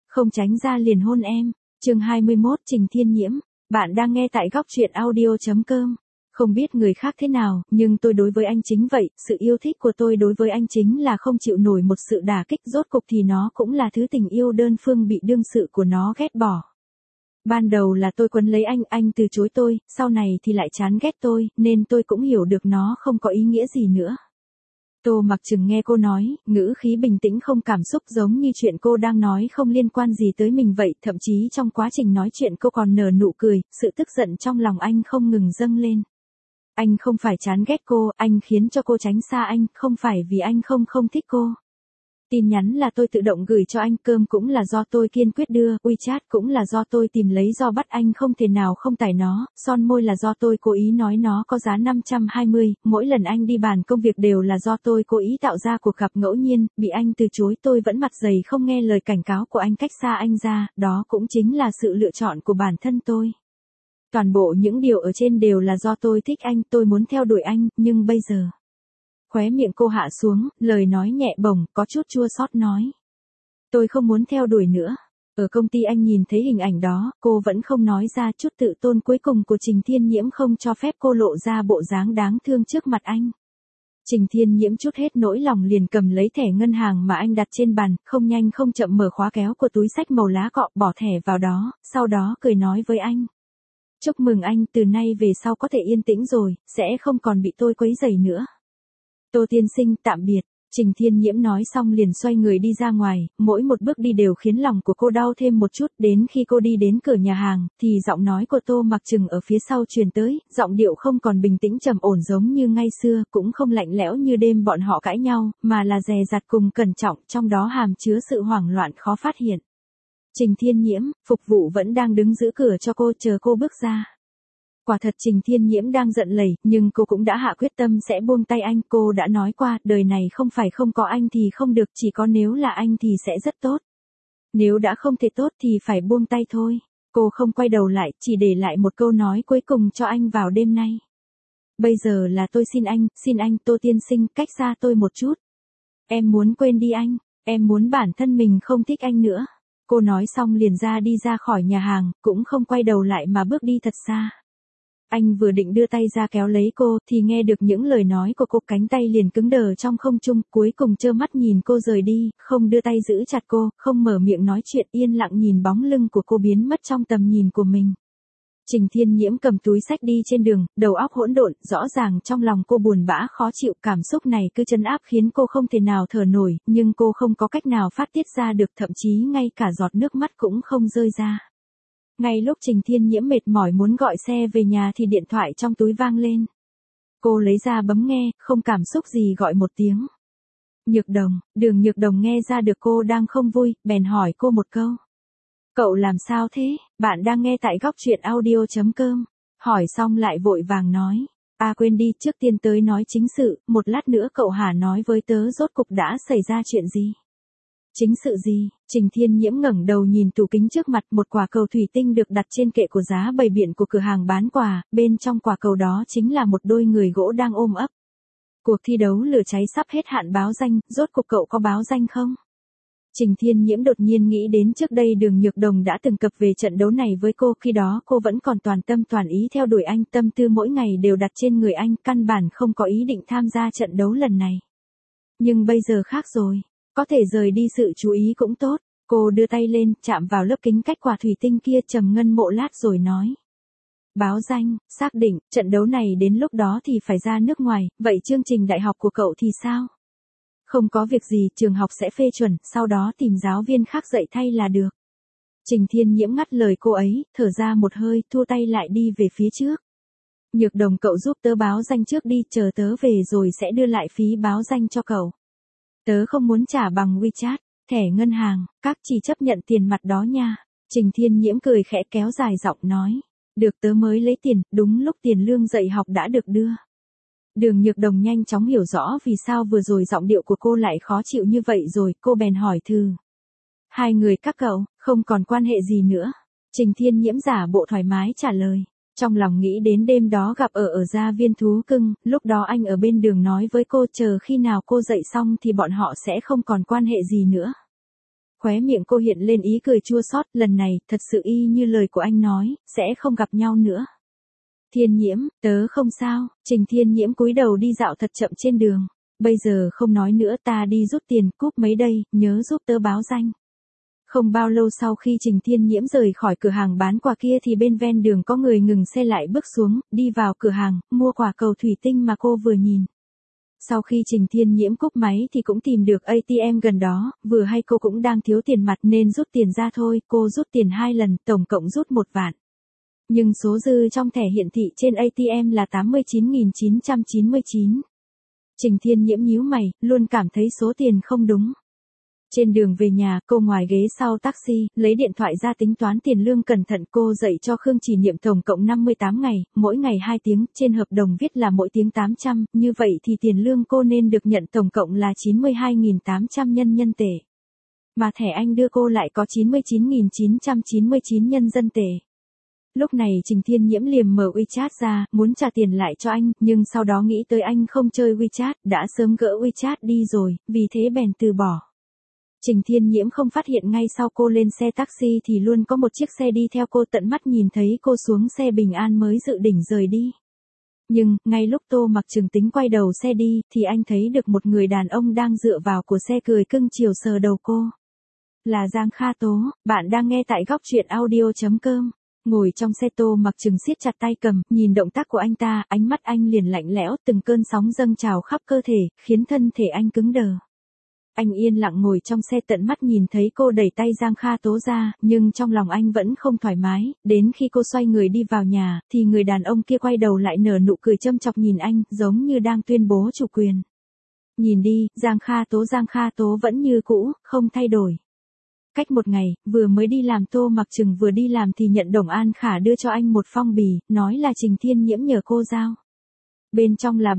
Không tránh ra liền hôn em. Chương 21 Trình Thiên Nhiễm. Bạn đang nghe tại góc truyện audio.com. Không biết người khác thế nào, nhưng tôi đối với anh chính vậy, sự yêu thích của tôi đối với anh chính là không chịu nổi một sự đả kích, rốt cục thì nó cũng là thứ tình yêu đơn phương bị đương sự của nó ghét bỏ. Ban đầu là tôi quấn lấy anh từ chối tôi, sau này thì lại chán ghét tôi, nên tôi cũng hiểu được nó không có ý nghĩa gì nữa. Tô Mặc Trừng nghe cô nói, ngữ khí bình tĩnh không cảm xúc giống như chuyện cô đang nói không liên quan gì tới mình vậy, thậm chí trong quá trình nói chuyện cô còn nở nụ cười, sự tức giận trong lòng anh không ngừng dâng lên. Anh không phải chán ghét cô, anh khiến cho cô tránh xa anh, không phải vì anh không thích cô. Tin nhắn là tôi tự động gửi cho anh, cơm cũng là do tôi kiên quyết đưa, WeChat cũng là do tôi tìm lấy do bắt anh không thể nào không tải nó, son môi là do tôi cố ý nói nó có giá 520, mỗi lần anh đi bàn công việc đều là do tôi cố ý tạo ra cuộc gặp ngẫu nhiên, bị anh từ chối tôi vẫn mặt dày không nghe lời cảnh cáo của anh cách xa anh ra, đó cũng chính là sự lựa chọn của bản thân tôi. Toàn bộ những điều ở trên đều là do tôi thích anh, tôi muốn theo đuổi anh, nhưng bây giờ... Khóe miệng cô hạ xuống, lời nói nhẹ bổng, có chút chua xót nói. Tôi không muốn theo đuổi nữa. Ở công ty anh nhìn thấy hình ảnh đó, cô vẫn không nói ra, chút tự tôn cuối cùng của Trình Thiên Nhiễm không cho phép cô lộ ra bộ dáng đáng thương trước mặt anh. Trình Thiên Nhiễm chút hết nỗi lòng liền cầm lấy thẻ ngân hàng mà anh đặt trên bàn, không nhanh không chậm mở khóa kéo của túi xách màu lá cọ, bỏ thẻ vào đó, sau đó cười nói với anh. Chúc mừng anh, từ nay về sau có thể yên tĩnh rồi, sẽ không còn bị tôi quấy rầy nữa. Tô tiên sinh, tạm biệt. Trình Thiên Nhiễm nói xong liền xoay người đi ra ngoài, mỗi một bước đi đều khiến lòng của cô đau thêm một chút, đến khi cô đi đến cửa nhà hàng, thì giọng nói của Tô Mặc Trừng ở phía sau truyền tới, giọng điệu không còn bình tĩnh trầm ổn giống như ngày xưa, cũng không lạnh lẽo như đêm bọn họ cãi nhau, mà là dè dặt cùng cẩn trọng, trong đó hàm chứa sự hoảng loạn khó phát hiện. Trình Thiên Nhiễm, phục vụ vẫn đang đứng giữ cửa cho cô, chờ cô bước ra. Quả thật Trình Thiên Nhiễm đang giận lẩy, nhưng cô cũng đã hạ quyết tâm sẽ buông tay anh, cô đã nói qua, đời này không phải không có anh thì không được, chỉ có nếu là anh thì sẽ rất tốt. Nếu đã không thể tốt thì phải buông tay thôi. Cô không quay đầu lại, chỉ để lại một câu nói cuối cùng cho anh vào đêm nay. Bây giờ là tôi xin anh, Tô tiên sinh, cách xa tôi một chút. Em muốn quên đi anh, em muốn bản thân mình không thích anh nữa. Cô nói xong liền đi ra khỏi nhà hàng, cũng không quay đầu lại mà bước đi thật xa. Anh vừa định đưa tay ra kéo lấy cô, thì nghe được những lời nói của cô, cánh tay liền cứng đờ trong không trung, cuối cùng trơ mắt nhìn cô rời đi, không đưa tay giữ chặt cô, không mở miệng nói chuyện, yên lặng nhìn bóng lưng của cô biến mất trong tầm nhìn của mình. Trình Thiên Nhiễm cầm túi xách đi trên đường, đầu óc hỗn độn, rõ ràng trong lòng cô buồn bã khó chịu, cảm xúc này cứ trấn áp khiến cô không thể nào thở nổi, nhưng cô không có cách nào phát tiết ra được, thậm chí ngay cả giọt nước mắt cũng không rơi ra. Ngay lúc Trình Thiên Nhiễm mệt mỏi muốn gọi xe về nhà thì điện thoại trong túi vang lên. Cô lấy ra bấm nghe, không cảm xúc gì gọi một tiếng. Nhược Đồng, Đường Nhược Đồng nghe ra được cô đang không vui, bèn hỏi cô một câu. Cậu làm sao thế? Bạn đang nghe tại góc truyện audio.com. Hỏi xong lại vội vàng nói. Quên đi, trước tiên tới nói chính sự, một lát nữa cậu Hà nói với tớ rốt cục đã xảy ra chuyện gì. Chính sự gì? Trình Thiên Nhiễm ngẩng đầu nhìn tủ kính trước mặt, một quả cầu thủy tinh được đặt trên kệ của giá bày biện của cửa hàng bán quà, bên trong quả cầu đó chính là một đôi người gỗ đang ôm ấp. Cuộc thi đấu lửa cháy sắp hết hạn báo danh, rốt cuộc cậu có báo danh không? Trình Thiên Nhiễm đột nhiên nghĩ đến trước đây Đường Nhược Đồng đã từng cập về trận đấu này với cô, khi đó cô vẫn còn toàn tâm toàn ý theo đuổi anh, tâm tư mỗi ngày đều đặt trên người anh, căn bản không có ý định tham gia trận đấu lần này. Nhưng bây giờ khác rồi. Có thể rời đi sự chú ý cũng tốt. Cô đưa tay lên, chạm vào lớp kính cách quả thủy tinh kia, trầm ngâm một lát rồi nói. Báo danh, xác định, trận đấu này đến lúc đó thì phải ra nước ngoài, vậy chương trình đại học của cậu thì sao? Không có việc gì, trường học sẽ phê chuẩn, sau đó tìm giáo viên khác dạy thay là được. Trình Thiên Nhiễm ngắt lời cô ấy, thở ra một hơi, thua tay lại đi về phía trước. Nhược Đồng, cậu giúp tớ báo danh trước đi, chờ tớ về rồi sẽ đưa lại phí báo danh cho cậu. Tớ không muốn trả bằng WeChat, thẻ ngân hàng, các chỉ chấp nhận tiền mặt đó nha. Trình Thiên Nhiễm cười khẽ kéo dài giọng nói. Được, tớ mới lấy tiền, đúng lúc tiền lương dạy học đã được đưa. Đường Nhược Đồng nhanh chóng hiểu rõ vì sao vừa rồi giọng điệu của cô lại khó chịu như vậy rồi, cô bèn hỏi thử. Hai người các cậu, không còn quan hệ gì nữa. Trình Thiên Nhiễm giả bộ thoải mái trả lời. Trong lòng nghĩ đến đêm đó gặp ở gia viên thú cưng, lúc đó anh ở bên đường nói với cô chờ khi nào cô dậy xong thì bọn họ sẽ không còn quan hệ gì nữa. Khóe miệng cô hiện lên ý cười chua xót, lần này, thật sự y như lời của anh nói, sẽ không gặp nhau nữa. Thiên Nhiễm, tớ không sao, Trình Thiên Nhiễm cúi đầu đi dạo thật chậm trên đường. Bây giờ không nói nữa, ta đi rút tiền, cúp mấy đây, nhớ giúp tớ báo danh. Không bao lâu sau khi Trình Thiên Nhiễm rời khỏi cửa hàng bán quà kia thì bên ven đường có người ngừng xe lại bước xuống, đi vào cửa hàng, mua quả cầu thủy tinh mà cô vừa nhìn. Sau khi Trình Thiên Nhiễm cúp máy thì cũng tìm được ATM gần đó, vừa hay cô cũng đang thiếu tiền mặt nên rút tiền ra thôi, cô rút tiền 2 lần, tổng cộng rút 1 vạn. Nhưng số dư trong thẻ hiển thị trên ATM là 89.999. Trình Thiên Nhiễm nhíu mày, luôn cảm thấy số tiền không đúng. Trên đường về nhà, cô ngoài ghế sau taxi, lấy điện thoại ra tính toán tiền lương cẩn thận. Cô dạy cho Khương Chỉ Niệm tổng cộng 58 ngày, mỗi ngày 2 tiếng, trên hợp đồng viết là mỗi tiếng 800, như vậy thì tiền lương cô nên được nhận tổng cộng là 92.800 nhân tệ. Mà thẻ anh đưa cô lại có 99.999 nhân dân tệ. Lúc này Trình Thiên Nhiễm liềm mở WeChat ra, muốn trả tiền lại cho anh, nhưng sau đó nghĩ tới anh không chơi WeChat, đã sớm gỡ WeChat đi rồi, vì thế bèn từ bỏ. Trình Thiên Nhiễm không phát hiện ngay sau cô lên xe taxi thì luôn có một chiếc xe đi theo cô, tận mắt nhìn thấy cô xuống xe bình an mới dự định rời đi. Nhưng, ngay lúc Tô Mặc Trừng tính quay đầu xe đi, thì anh thấy được một người đàn ông đang dựa vào của xe cười cưng chiều sờ đầu cô. Là Giang Kha Tố, bạn đang nghe tại góc truyện audio.com. Ngồi trong xe, Tô Mặc Trừng siết chặt tay cầm, nhìn động tác của anh ta, ánh mắt anh liền lạnh lẽo, từng cơn sóng dâng trào khắp cơ thể, khiến thân thể anh cứng đờ. Anh yên lặng ngồi trong xe, tận mắt nhìn thấy cô đẩy tay Giang Kha Tố ra, nhưng trong lòng anh vẫn không thoải mái, đến khi cô xoay người đi vào nhà, thì người đàn ông kia quay đầu lại nở nụ cười châm chọc nhìn anh, giống như đang tuyên bố chủ quyền. Nhìn đi, Giang Kha Tố vẫn như cũ, không thay đổi. Cách một ngày, vừa mới đi làm, Tô Mặc Trừng vừa đi làm thì nhận Đồng An Khả đưa cho anh một phong bì, nói là Trình Thiên Nhiễm nhờ cô giao. Bên trong là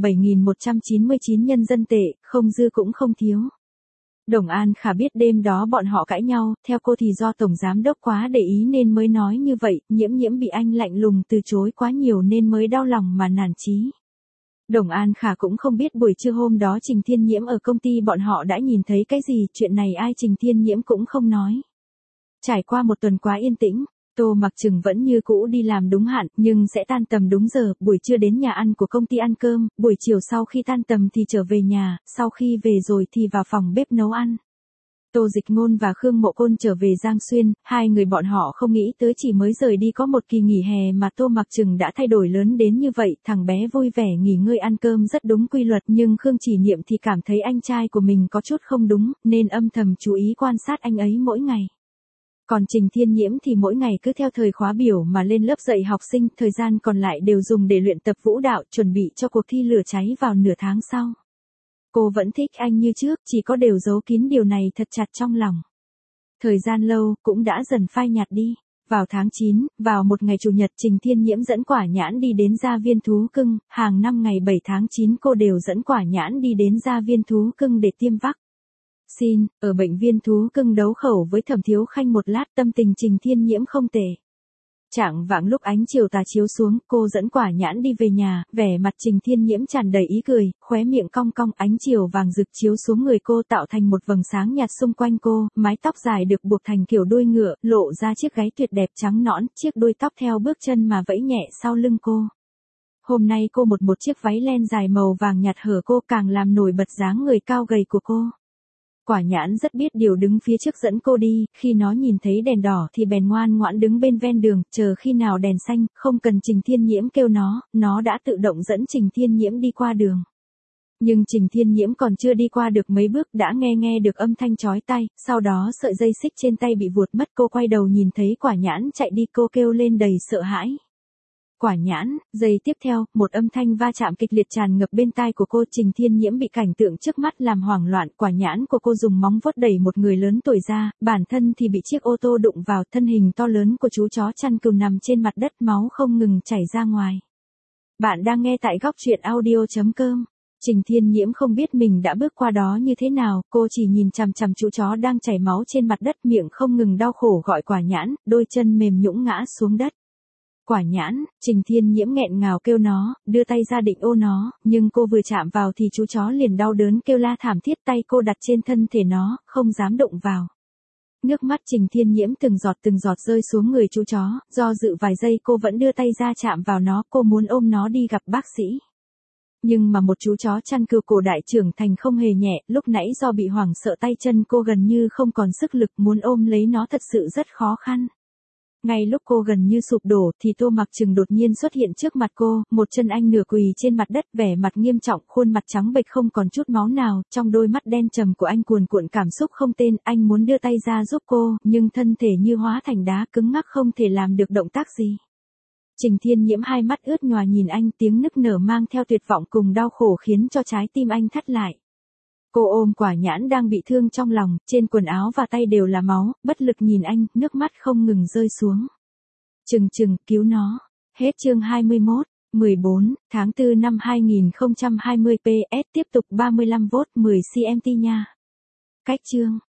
7.199 nhân dân tệ, không dư cũng không thiếu. Đồng An Khả biết đêm đó bọn họ cãi nhau, theo cô thì do Tổng Giám Đốc quá để ý nên mới nói như vậy, Nhiễm bị anh lạnh lùng từ chối quá nhiều nên mới đau lòng mà nản chí. Đồng An Khả cũng không biết buổi trưa hôm đó Trình Thiên Nhiễm ở công ty bọn họ đã nhìn thấy cái gì, chuyện này ai Trình Thiên Nhiễm cũng không nói. Trải qua một tuần quá yên tĩnh, Tô Mặc Trừng vẫn như cũ đi làm đúng hạn, nhưng sẽ tan tầm đúng giờ, buổi trưa đến nhà ăn của công ty ăn cơm, buổi chiều sau khi tan tầm thì trở về nhà, sau khi về rồi thì vào phòng bếp nấu ăn. Tô Dịch Ngôn và Khương Mộ Côn trở về Giang Xuyên, hai người bọn họ không nghĩ tới chỉ mới rời đi có một kỳ nghỉ hè mà Tô Mặc Trừng đã thay đổi lớn đến như vậy. Thằng bé vui vẻ nghỉ ngơi ăn cơm rất đúng quy luật, nhưng Khương Chỉ Niệm thì cảm thấy anh trai của mình có chút không đúng, nên âm thầm chú ý quan sát anh ấy mỗi ngày. Còn Trình Thiên Nhiễm thì mỗi ngày cứ theo thời khóa biểu mà lên lớp dạy học sinh, thời gian còn lại đều dùng để luyện tập vũ đạo, chuẩn bị cho cuộc thi lửa cháy vào nửa tháng sau. Cô vẫn thích anh như trước, chỉ có đều giấu kín điều này thật chặt trong lòng. Thời gian lâu, cũng đã dần phai nhạt đi. Vào tháng 9, vào một ngày Chủ nhật, Trình Thiên Nhiễm dẫn Quả Nhãn đi đến Gia Viên Thú Cưng, hàng năm ngày 7 tháng 9 cô đều dẫn Quả Nhãn đi đến Gia Viên Thú Cưng để tiêm vaccine. Ở bệnh viện Thú Cưng đấu khẩu với Thẩm Thiếu Khanh một lát, tâm tình Trình Thiên Nhiễm không tệ. Chạng vạng lúc ánh chiều tà chiếu xuống, cô dẫn Quả Nhãn đi về nhà, vẻ mặt Trình Thiên Nhiễm tràn đầy ý cười, khóe miệng cong cong, ánh chiều vàng rực chiếu xuống người cô tạo thành một vầng sáng nhạt xung quanh cô, mái tóc dài được buộc thành kiểu đuôi ngựa, lộ ra chiếc gáy tuyệt đẹp trắng nõn, chiếc đuôi tóc theo bước chân mà vẫy nhẹ sau lưng cô. Hôm nay cô một chiếc váy len dài màu vàng nhạt hở cô, càng làm nổi bật dáng người cao gầy của cô. Quả Nhãn rất biết điều, đứng phía trước dẫn cô đi, khi nó nhìn thấy đèn đỏ thì bèn ngoan ngoãn đứng bên ven đường, chờ khi nào đèn xanh, không cần Trình Thiên Nhiễm kêu nó đã tự động dẫn Trình Thiên Nhiễm đi qua đường. Nhưng Trình Thiên Nhiễm còn chưa đi qua được mấy bước đã nghe được âm thanh chói tai, sau đó sợi dây xích trên tay bị vuột mất, cô quay đầu nhìn thấy Quả Nhãn chạy đi, cô kêu lên đầy sợ hãi. Quả Nhãn, giây tiếp theo, một âm thanh va chạm kịch liệt tràn ngập bên tai của cô, Trình Thiên Nhiễm bị cảnh tượng trước mắt làm hoảng loạn, Quả Nhãn của cô dùng móng vuốt đẩy một người lớn tuổi ra, bản thân thì bị chiếc ô tô đụng vào, thân hình to lớn của chú chó chăn cừu nằm trên mặt đất, máu không ngừng chảy ra ngoài. Bạn đang nghe tại góc truyện audio.com. Trình Thiên Nhiễm không biết mình đã bước qua đó như thế nào, cô chỉ nhìn chằm chằm chú chó đang chảy máu trên mặt đất, miệng không ngừng đau khổ gọi Quả Nhãn, đôi chân mềm nhũn ngã xuống đất. Quả Nhãn, Trình Thiên Nhiễm nghẹn ngào kêu nó, đưa tay ra định ô nó, nhưng cô vừa chạm vào thì chú chó liền đau đớn kêu la thảm thiết, tay cô đặt trên thân thể nó, không dám động vào. Nước mắt Trình Thiên Nhiễm từng giọt rơi xuống người chú chó, do dự vài giây cô vẫn đưa tay ra chạm vào nó, cô muốn ôm nó đi gặp bác sĩ. Nhưng mà một chú chó chăn cừu cổ đại trưởng thành không hề nhẹ, lúc nãy do bị hoảng sợ tay chân cô gần như không còn sức lực, muốn ôm lấy nó thật sự rất khó khăn. Ngay lúc cô gần như sụp đổ thì Tô Mặc Trừng đột nhiên xuất hiện trước mặt cô, một chân anh nửa quỳ trên mặt đất, vẻ mặt nghiêm trọng, khuôn mặt trắng bệch không còn chút máu nào, trong đôi mắt đen trầm của anh cuồn cuộn cảm xúc không tên, anh muốn đưa tay ra giúp cô, nhưng thân thể như hóa thành đá cứng ngắc không thể làm được động tác gì. Trình Thiên Nhiễm hai mắt ướt nhòa nhìn anh, tiếng nức nở mang theo tuyệt vọng cùng đau khổ khiến cho trái tim anh thắt lại. Cô ôm Quả Nhãn đang bị thương trong lòng, trên quần áo và tay đều là máu, bất lực nhìn anh, nước mắt không ngừng rơi xuống. Trừng, cứu nó. Hết chương 21, 14, tháng 4 năm 2020 PS tiếp tục 35V 10 cm nha. Cách chương.